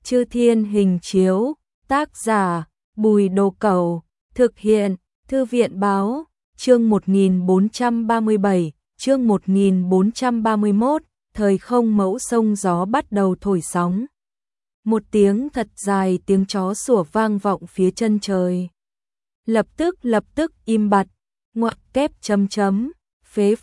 Chư Thiên Hình Chiếu, tác giả Bùi Đồ Cẩu, thực hiện Thư viện Báo, chương 1437, chương 1431, thời không mẫu sông gió bắt đầu thổi sóng. Một tiếng thật dài tiếng chó sủa vang vọng phía chân trời. Lập tức im bặt, ngoặc kép chấm chấm, phế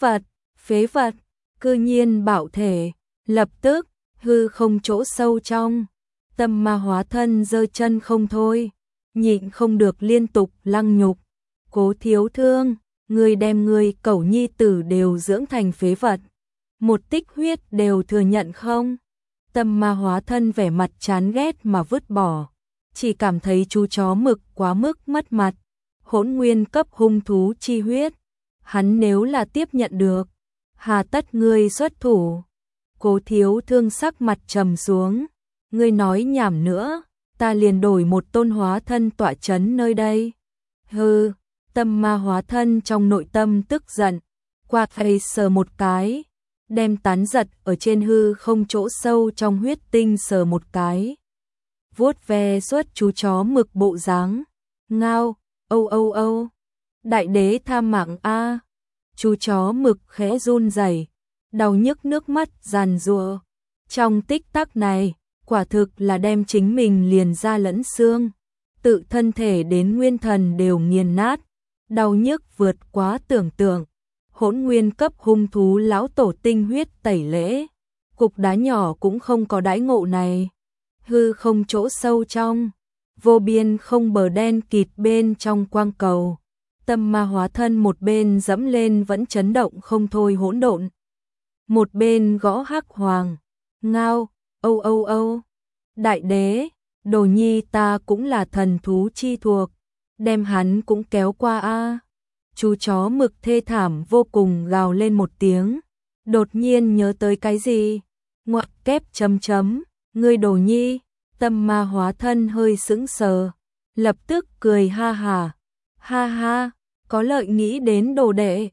vật, cư nhiên bảo thể, lập tức, hư không chỗ sâu trong. Tâm ma hóa thân giơ chân không thôi, nhịn không được liên tục lăng nhục. Cố Thiếu Thương, người đem người cẩu nhi tử đều dưỡng thành phế vật. Một tích huyết đều thừa nhận không? Tâm ma hóa thân vẻ mặt chán ghét mà vứt bỏ. Chỉ cảm thấy chú chó mực quá mức mất mặt. Hỗn nguyên cấp hung thú chi huyết. Hắn nếu là tiếp nhận được, hà tất ngươi xuất thủ. Cố Thiếu Thương sắc mặt trầm xuống. Ngươi nói nhảm nữa, ta liền đổi một tôn hóa thân tọa chấn nơi đây. Hừ, tâm ma hóa thân trong nội tâm tức giận, quạt hay sờ một cái, đem tán giật ở trên hư không chỗ sâu trong huyết tinh sờ một cái. Vuốt ve suốt chú chó mực bộ dáng, ngao, âu, đại đế tha mạng a. Chú chó mực khẽ run rẩy, đau nhức nước mắt giàn giụa. Trong tích tắc này, quả thực là đem chính mình liền ra lẫn xương, tự thân thể đến nguyên thần đều nghiền nát, đau nhức vượt quá tưởng tượng. Hỗn nguyên cấp hung thú lão tổ tinh huyết tẩy lễ, cục đá nhỏ cũng không có đãi ngộ này. Hư không chỗ sâu trong, vô biên không bờ đen kịt bên trong quang cầu. Tâm ma hóa thân một bên dẫm lên vẫn chấn động không thôi hỗn độn, một bên gõ hắc hoàng, ngao, âu. Đại đế, đồ nhi ta cũng là thần thú chi thuộc, đem hắn cũng kéo qua a. Chú chó mực thê thảm vô cùng gào lên một tiếng, đột nhiên nhớ tới cái gì, ngoặc kép chấm chấm, ngươi đồ nhi. Tâm ma hóa thân hơi sững sờ, lập tức cười ha ha, có lợi nghĩ đến đồ đệ,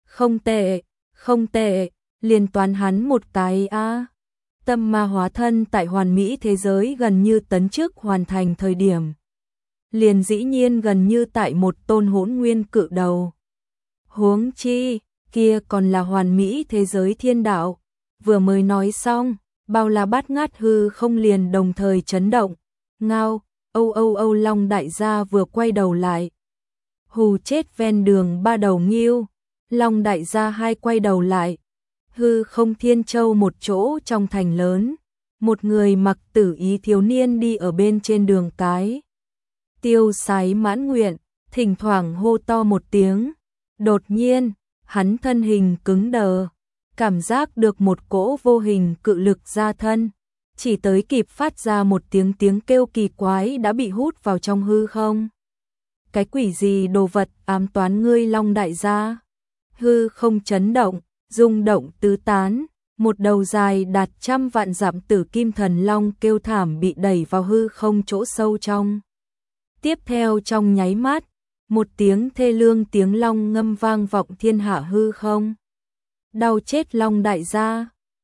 không tệ, liền toán hắn một cái a. Tâm ma hóa thân tại hoàn mỹ thế giới gần như tấn chức hoàn thành thời điểm, liền dĩ nhiên gần như tại một tôn hỗn nguyên cự đầu. Huống chi, kia còn là hoàn mỹ thế giới thiên đạo. Vừa mới nói xong, bao la bát ngát hư không liền đồng thời chấn động. Ngao, âu long đại gia vừa quay đầu lại. Hù chết ven đường ba đầu nghiêu. Long đại gia hai quay đầu lại. Hư không thiên châu một chỗ trong thành lớn. Một người mặc tử ý thiếu niên đi ở bên trên đường cái. Tiêu sái mãn nguyện, thỉnh thoảng hô to một tiếng. Đột nhiên, hắn thân hình cứng đờ, cảm giác được một cỗ vô hình cự lực ra thân, chỉ tới kịp phát ra một tiếng kêu kỳ quái đã bị hút vào trong hư không. Cái quỷ gì đồ vật ám toán ngươi Long đại gia? Hư không chấn động, rung động tứ tán, một đầu dài đạt 100 vạn dặm tử kim thần long kêu thảm bị đẩy vào hư không chỗ sâu trong. Tiếp theo trong nháy mắt, một tiếng thê lương tiếng long ngâm vang vọng thiên hạ hư không. Đau chết Long đại gia.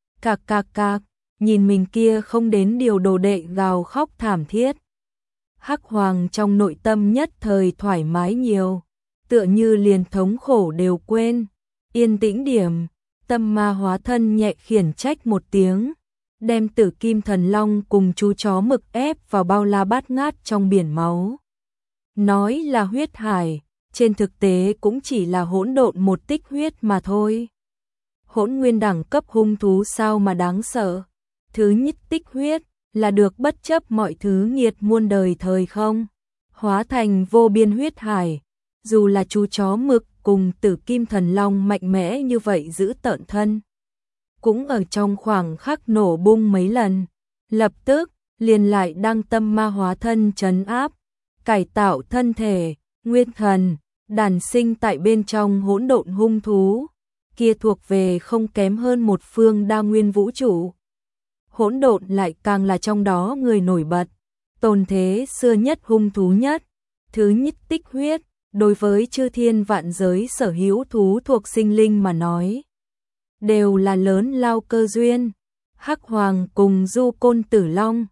Cạc, nhìn mình kia không đến điều đồ đệ gào khóc thảm thiết. Hắc hoàng trong nội tâm nhất thời thoải mái nhiều, tựa như liền thống khổ đều quên. Yên tĩnh điểm, tâm ma hóa thân nhẹ khiển trách một tiếng, đem tử kim thần long cùng chú chó mực ép vào bao la bát ngát trong biển máu. Nói là huyết hải, trên thực tế cũng chỉ là hỗn độn một tích huyết mà thôi. Hỗn nguyên đẳng cấp hung thú sao mà đáng sợ. Thứ nhất tích huyết là được bất chấp mọi thứ nghiệt muôn đời thời không, hóa thành vô biên huyết hải. Dù là chú chó mực cùng tử kim thần long mạnh mẽ như vậy giữ tợn thân, cũng ở trong khoảng khắc nổ bung mấy lần. Lập tức liền lại đăng tâm ma hóa thân trấn áp, cải tạo thân thể, nguyên thần, đàn sinh tại bên trong hỗn độn hung thú, kia thuộc về không kém hơn một phương đa nguyên vũ trụ. Hỗn độn lại càng là trong đó người nổi bật, tồn thế xưa nhất hung thú nhất. Thứ nhất tích huyết, đối với chư thiên vạn giới sở hữu thú thuộc sinh linh mà nói, đều là lớn lao cơ duyên. Hắc hoàng cùng Du Côn Tử Long,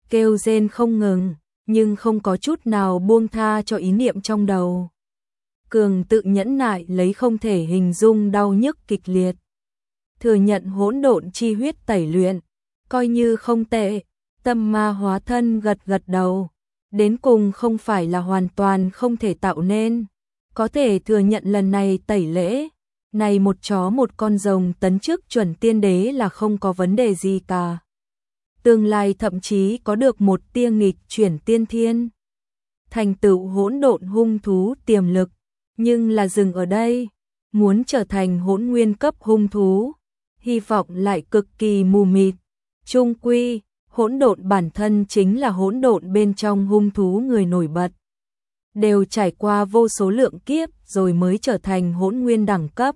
kêu rên không ngừng, nhưng không có chút nào buông tha cho ý niệm trong đầu. Cường tự nhẫn nại lấy không thể hình dung đau nhức kịch liệt. Thừa nhận hỗn độn chi huyết tẩy luyện, coi như không tệ, tâm ma hóa thân gật gật đầu. Đến cùng không phải là hoàn toàn không thể tạo nên, có thể thừa nhận lần này tẩy lễ, này một chó một con rồng tấn chức chuẩn tiên đế là không có vấn đề gì cả. Tương lai thậm chí có được một tia nghịch chuyển tiên thiên, thành tựu hỗn độn hung thú tiềm lực, nhưng là dừng ở đây, muốn trở thành hỗn nguyên cấp hung thú, hy vọng lại cực kỳ mù mịt. Chung quy, hỗn độn bản thân chính là hỗn độn bên trong hung thú người nổi bật, đều trải qua vô số lượng kiếp rồi mới trở thành hỗn nguyên đẳng cấp.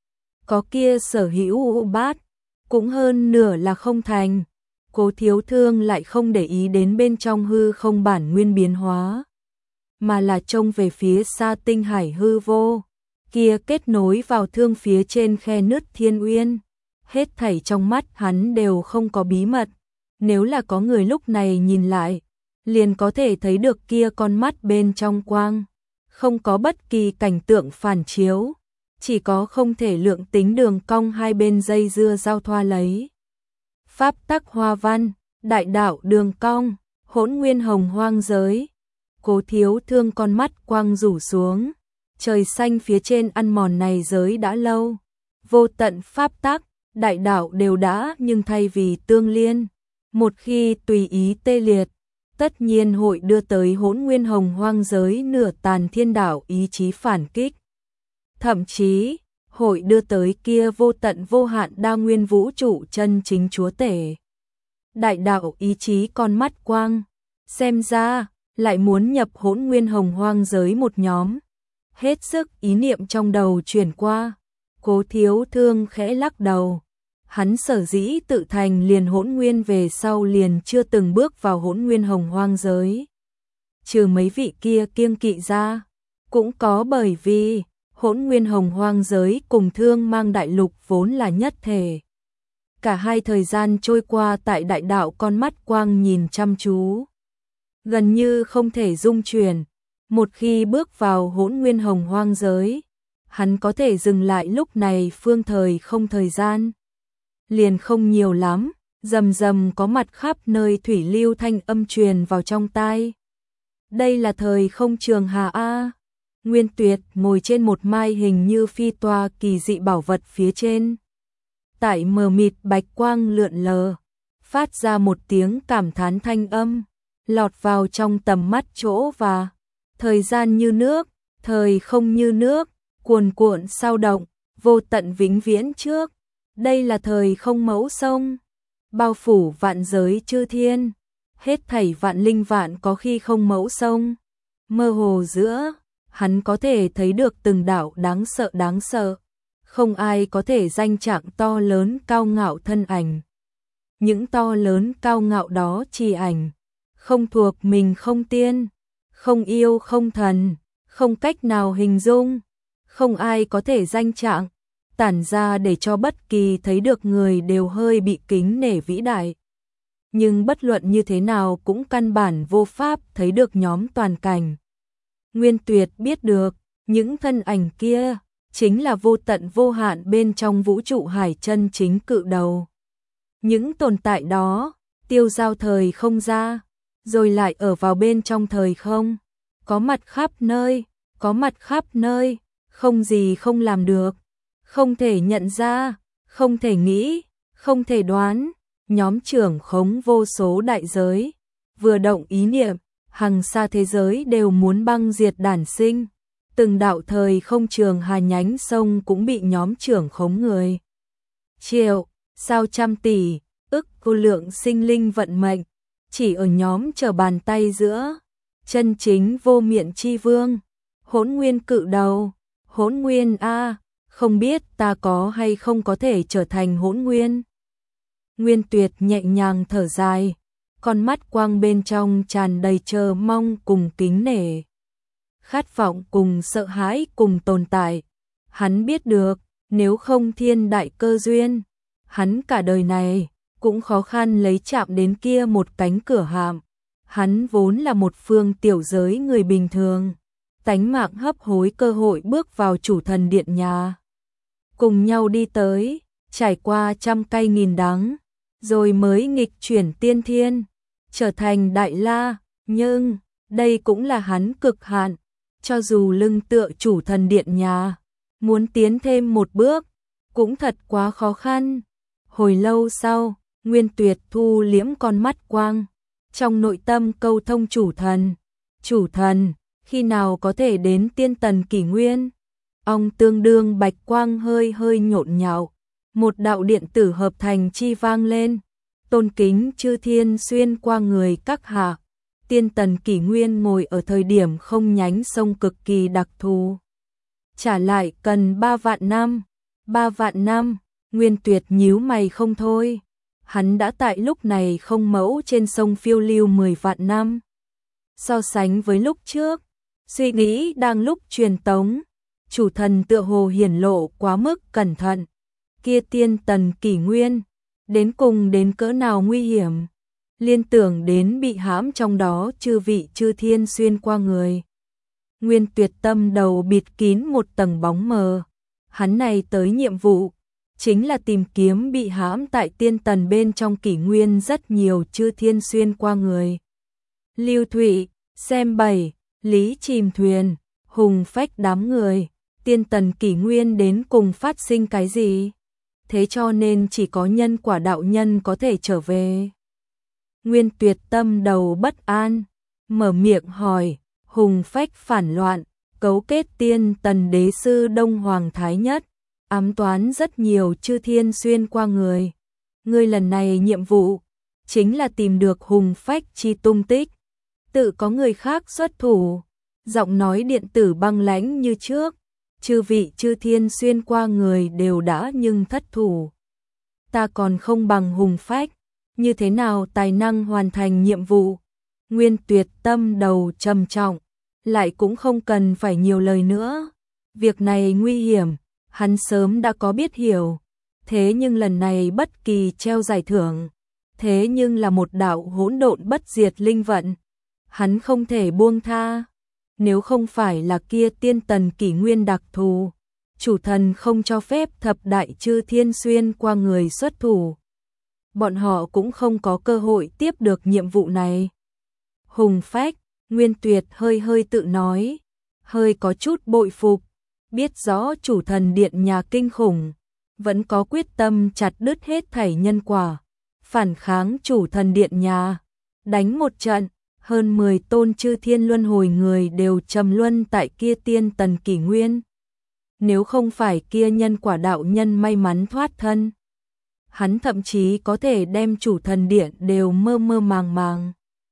Có kia sở hữu bát, cũng hơn nửa là không thành. Cố Thiếu Thương lại không để ý đến bên trong hư không bản nguyên biến hóa, mà là trông về phía xa tinh hải hư vô, kia kết nối vào thương phía trên khe nứt thiên uyên. Hết thảy trong mắt hắn đều không có bí mật, nếu là có người lúc này nhìn lại, liền có thể thấy được kia con mắt bên trong quang, không có bất kỳ cảnh tượng phản chiếu, chỉ có không thể lượng tính đường cong hai bên dây dưa giao thoa lấy. Pháp tắc hoa văn, đại đạo đường cong, hỗn nguyên hồng hoang giới. Cố Thiếu Thương con mắt quang rủ xuống, trời xanh phía trên ăn mòn này giới đã lâu, vô tận pháp tắc, đại đạo đều đã, nhưng thay vì tương liên, một khi tùy ý tê liệt, tất nhiên hội đưa tới hỗn nguyên hồng hoang giới nửa tàn thiên đạo ý chí phản kích. Thậm chí, hội đưa tới kia vô tận vô hạn đa nguyên vũ trụ chân chính chúa tể. Đại đạo ý chí con mắt quang, xem ra, lại muốn nhập hỗn nguyên hồng hoang giới một nhóm. Hết sức ý niệm trong đầu chuyển qua, Cố Thiếu Thương khẽ lắc đầu. Hắn sở dĩ tự thành liền hỗn nguyên về sau liền chưa từng bước vào hỗn nguyên hồng hoang giới. Trừ mấy vị kia kiêng kỵ ra, cũng có bởi vì hỗn nguyên hồng hoang giới cùng Thương Mang đại lục vốn là nhất thể. Cả hai thời gian trôi qua tại đại đạo con mắt quang nhìn chăm chú, gần như không thể dung chuyển. Một khi bước vào hỗn nguyên hồng hoang giới, hắn có thể dừng lại lúc này phương thời không thời gian. Liền không nhiều lắm, rầm rầm có mặt khắp nơi thủy lưu thanh âm truyền vào trong tai. Đây là thời không trường hà A. Nguyên Tuyệt ngồi trên một mai hình như phi toa kỳ dị bảo vật phía trên. Tại mờ mịt bạch quang lượn lờ, phát ra một tiếng cảm thán thanh âm, lọt vào trong tầm mắt chỗ và thời gian như nước, thời không như nước, cuồn cuộn sao động, vô tận vĩnh viễn trước. Đây là thời không mẫu sông, bao phủ vạn giới chư thiên, hết thảy vạn linh vạn có khi không mẫu sông. Mơ hồ giữa, hắn có thể thấy được từng đạo đáng sợ, không ai có thể danh trạng to lớn cao ngạo thân ảnh. Những to lớn cao ngạo đó chỉ ảnh, không thuộc mình không tiên, không yêu không thần, không cách nào hình dung, không ai có thể danh trạng, tản ra để cho bất kỳ thấy được người đều hơi bị kính nể vĩ đại. Nhưng bất luận như thế nào cũng căn bản vô pháp thấy được nhóm toàn cảnh. Nguyên Tuyệt biết được, những thân ảnh kia chính là vô tận vô hạn bên trong vũ trụ hải chân chính cự đầu. Những tồn tại đó, tiêu giao thời không ra, rồi lại ở vào bên trong thời không, có mặt khắp nơi, có mặt khắp nơi, không gì không làm được, không thể nhận ra, không thể nghĩ, không thể đoán. Nhóm trưởng khống vô số đại giới, vừa động ý niệm, hằng xa thế giới đều muốn băng diệt đản sinh. Từng đạo thời không trường hà nhánh sông cũng bị nhóm trưởng khống người. Triệu, sao trăm tỷ, ức vô lượng sinh linh vận mệnh, chỉ ở nhóm trở bàn tay giữa. Chân chính vô miện chi vương, hỗn nguyên cự đầu, hỗn nguyên A, không biết ta có hay không có thể trở thành hỗn nguyên. Nguyên Tuyệt nhẹ nhàng thở dài, con mắt quang bên trong tràn đầy chờ mong cùng kính nể. Khát vọng cùng sợ hãi cùng tồn tại. Hắn biết được, nếu không thiên đại cơ duyên, hắn cả đời này cũng khó khăn lấy chạm đến kia một cánh cửa hạm. Hắn vốn là một phương tiểu giới người bình thường, tánh mạng hấp hối cơ hội bước vào chủ thần điện nhà. Cùng nhau đi tới, trải qua trăm cay nghìn đắng, rồi mới nghịch chuyển tiên thiên, trở thành đại la, nhưng đây cũng là hắn cực hạn, cho dù lưng tựa chủ thần điện nhà, muốn tiến thêm một bước, cũng thật quá khó khăn. Hồi lâu sau, Nguyên Tuyệt thu liễm con mắt quang, trong nội tâm câu thông chủ thần, khi nào có thể đến tiên tần kỷ nguyên? Ông tương đương bạch quang hơi hơi nhộn nhạo, một đạo điện tử hợp thành chi vang lên, tôn kính chư thiên xuyên qua người các hạ. Tiên tần kỷ nguyên ngồi ở thời điểm không nhánh sông cực kỳ đặc thù. Trả lại cần 3 vạn năm. 3 vạn năm, Nguyên Tuyệt nhíu mày không thôi. Hắn đã tại lúc này không mẫu trên sông phiêu lưu 10 vạn năm. So sánh với lúc trước, suy nghĩ đang lúc truyền tống, chủ thần tựa hồ hiển lộ quá mức cẩn thận. Kia tiên tần kỷ nguyên, đến cùng đến cỡ nào nguy hiểm, liên tưởng đến bị hãm trong đó chư vị chư thiên xuyên qua người. Nguyên Tuyệt tâm đầu bịt kín một tầng bóng mờ. Hắn này tới nhiệm vụ, chính là tìm kiếm bị hãm tại tiên tần bên trong kỷ nguyên rất nhiều chư thiên xuyên qua người. Lưu Thụy, Xem Bảy, Lý chìm thuyền, Hùng Phách đám người, tiên tần kỷ nguyên đến cùng phát sinh cái gì? Thế cho nên chỉ có nhân quả đạo nhân có thể trở về. Nguyên Tuyệt tâm đầu bất an, mở miệng hỏi, Hùng Phách phản loạn, cấu kết tiên tần đế sư Đông Hoàng Thái Nhất, ám toán rất nhiều chư thiên xuyên qua người. Ngươi lần này nhiệm vụ, chính là tìm được Hùng Phách chi tung tích. Tự có người khác xuất thủ, giọng nói điện tử băng lãnh như trước, chư vị chư thiên xuyên qua người đều đã nhưng thất thủ. Ta còn không bằng Hùng Phách, như thế nào tài năng hoàn thành nhiệm vụ? Nguyên Tuyệt tâm đầu trầm trọng, lại cũng không cần phải nhiều lời nữa. Việc này nguy hiểm, hắn sớm đã có biết hiểu. Thế nhưng lần này bất kỳ treo giải thưởng, thế nhưng là một đạo hỗn độn bất diệt linh vận. Hắn không thể buông tha. Nếu không phải là kia tiên tần kỷ nguyên đặc thù, chủ thần không cho phép thập đại chư thiên xuyên qua người xuất thủ, bọn họ cũng không có cơ hội tiếp được nhiệm vụ này. Hùng Phách, Nguyên Tuyệt hơi hơi tự nói, hơi có chút bội phục, biết rõ chủ thần điện nhà kinh khủng, vẫn có quyết tâm chặt đứt hết thảy nhân quả, phản kháng chủ thần điện nhà, đánh một trận, hơn 10 tôn chư thiên luân hồi người đều trầm luân tại kia tiên tần kỷ nguyên. Nếu không phải kia nhân quả đạo nhân may mắn thoát thân, hắn thậm chí có thể đem chủ thần điện đều mơ mơ màng màng.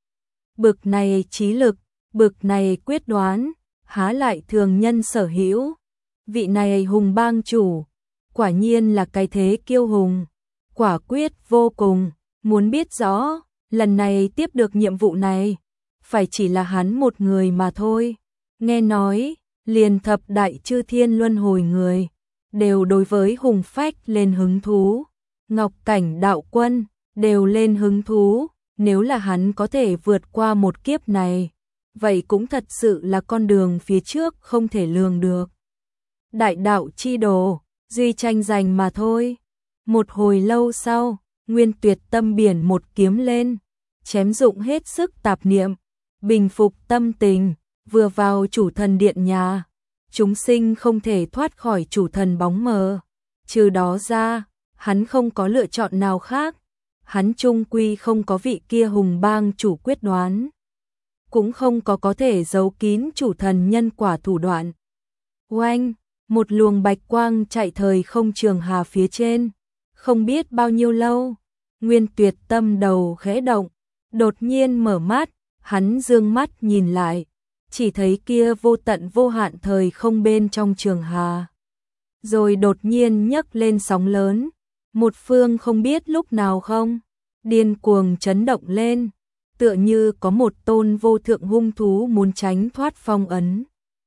Bực này trí lực, bực này quyết đoán, há lại thường nhân sở hữu. Vị này hùng bang chủ, quả nhiên là cái thế kiêu hùng, quả quyết vô cùng. Muốn biết rõ, lần này tiếp được nhiệm vụ này, phải chỉ là hắn một người mà thôi. Nghe nói, liền thập đại chư thiên luân hồi người, đều đối với Hùng Phách lên hứng thú. Ngọc Cảnh đạo quân, đều lên hứng thú. Nếu là hắn có thể vượt qua một kiếp này, vậy cũng thật sự là con đường phía trước không thể lường được. Đại đạo chi đồ, duy tranh giành mà thôi. Một hồi lâu sau, Nguyên Tuyệt tâm biển một kiếm lên, chém dụng hết sức tạp niệm, bình phục tâm tình, vừa vào chủ thần điện nhà, chúng sinh không thể thoát khỏi chủ thần bóng mờ. Trừ đó ra, hắn không có lựa chọn nào khác. Hắn chung quy không có vị kia hùng bang chủ quyết đoán, cũng không có thể giấu kín chủ thần nhân quả thủ đoạn. Oanh, một luồng bạch quang chạy thời không trường hà phía trên, không biết bao nhiêu lâu, Nguyên Tuyệt tâm đầu khẽ động, đột nhiên mở mắt, hắn dương mắt nhìn lại, chỉ thấy kia vô tận vô hạn thời không bên trong trường hà. Rồi đột nhiên nhấc lên sóng lớn, một phương không biết lúc nào không, điên cuồng chấn động lên, tựa như có một tôn vô thượng hung thú muốn tránh thoát phong ấn.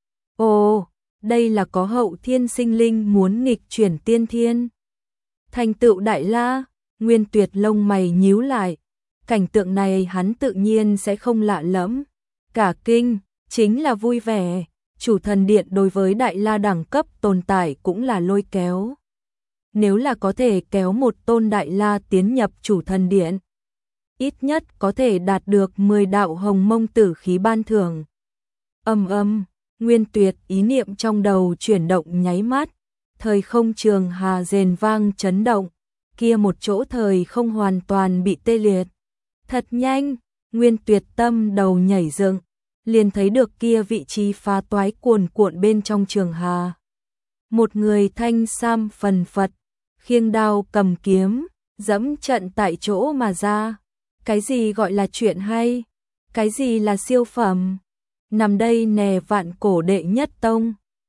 Ồ, đây là có hậu thiên sinh linh muốn nghịch chuyển tiên thiên. Thành tựu đại la, Nguyên Tuyệt lông mày nhíu lại, cảnh tượng này hắn tự nhiên sẽ không lạ lẫm. Cả kinh, chính là vui vẻ, chủ thần điện đối với Đại La đẳng cấp tồn tại cũng là lôi kéo. Nếu là có thể kéo một tôn Đại La tiến nhập chủ thần điện, ít nhất có thể đạt được 10 đạo hồng mông tử khí ban thưởng. Nguyên Tuyệt ý niệm trong đầu chuyển động nháy mắt, thời không trường hà rền vang chấn động, kia một chỗ thời không hoàn toàn bị tê liệt. Thật nhanh, Nguyên Tuyệt tâm đầu nhảy dựng, liền thấy được kia vị trí phá toái cuồn cuộn bên trong trường hà. Một người thanh sam phần phật, khiêng đao cầm kiếm, dẫm trận tại chỗ mà ra. Cái gì gọi là chuyện hay? Cái gì là siêu phẩm? Nằm đây nè vạn cổ đệ nhất tông.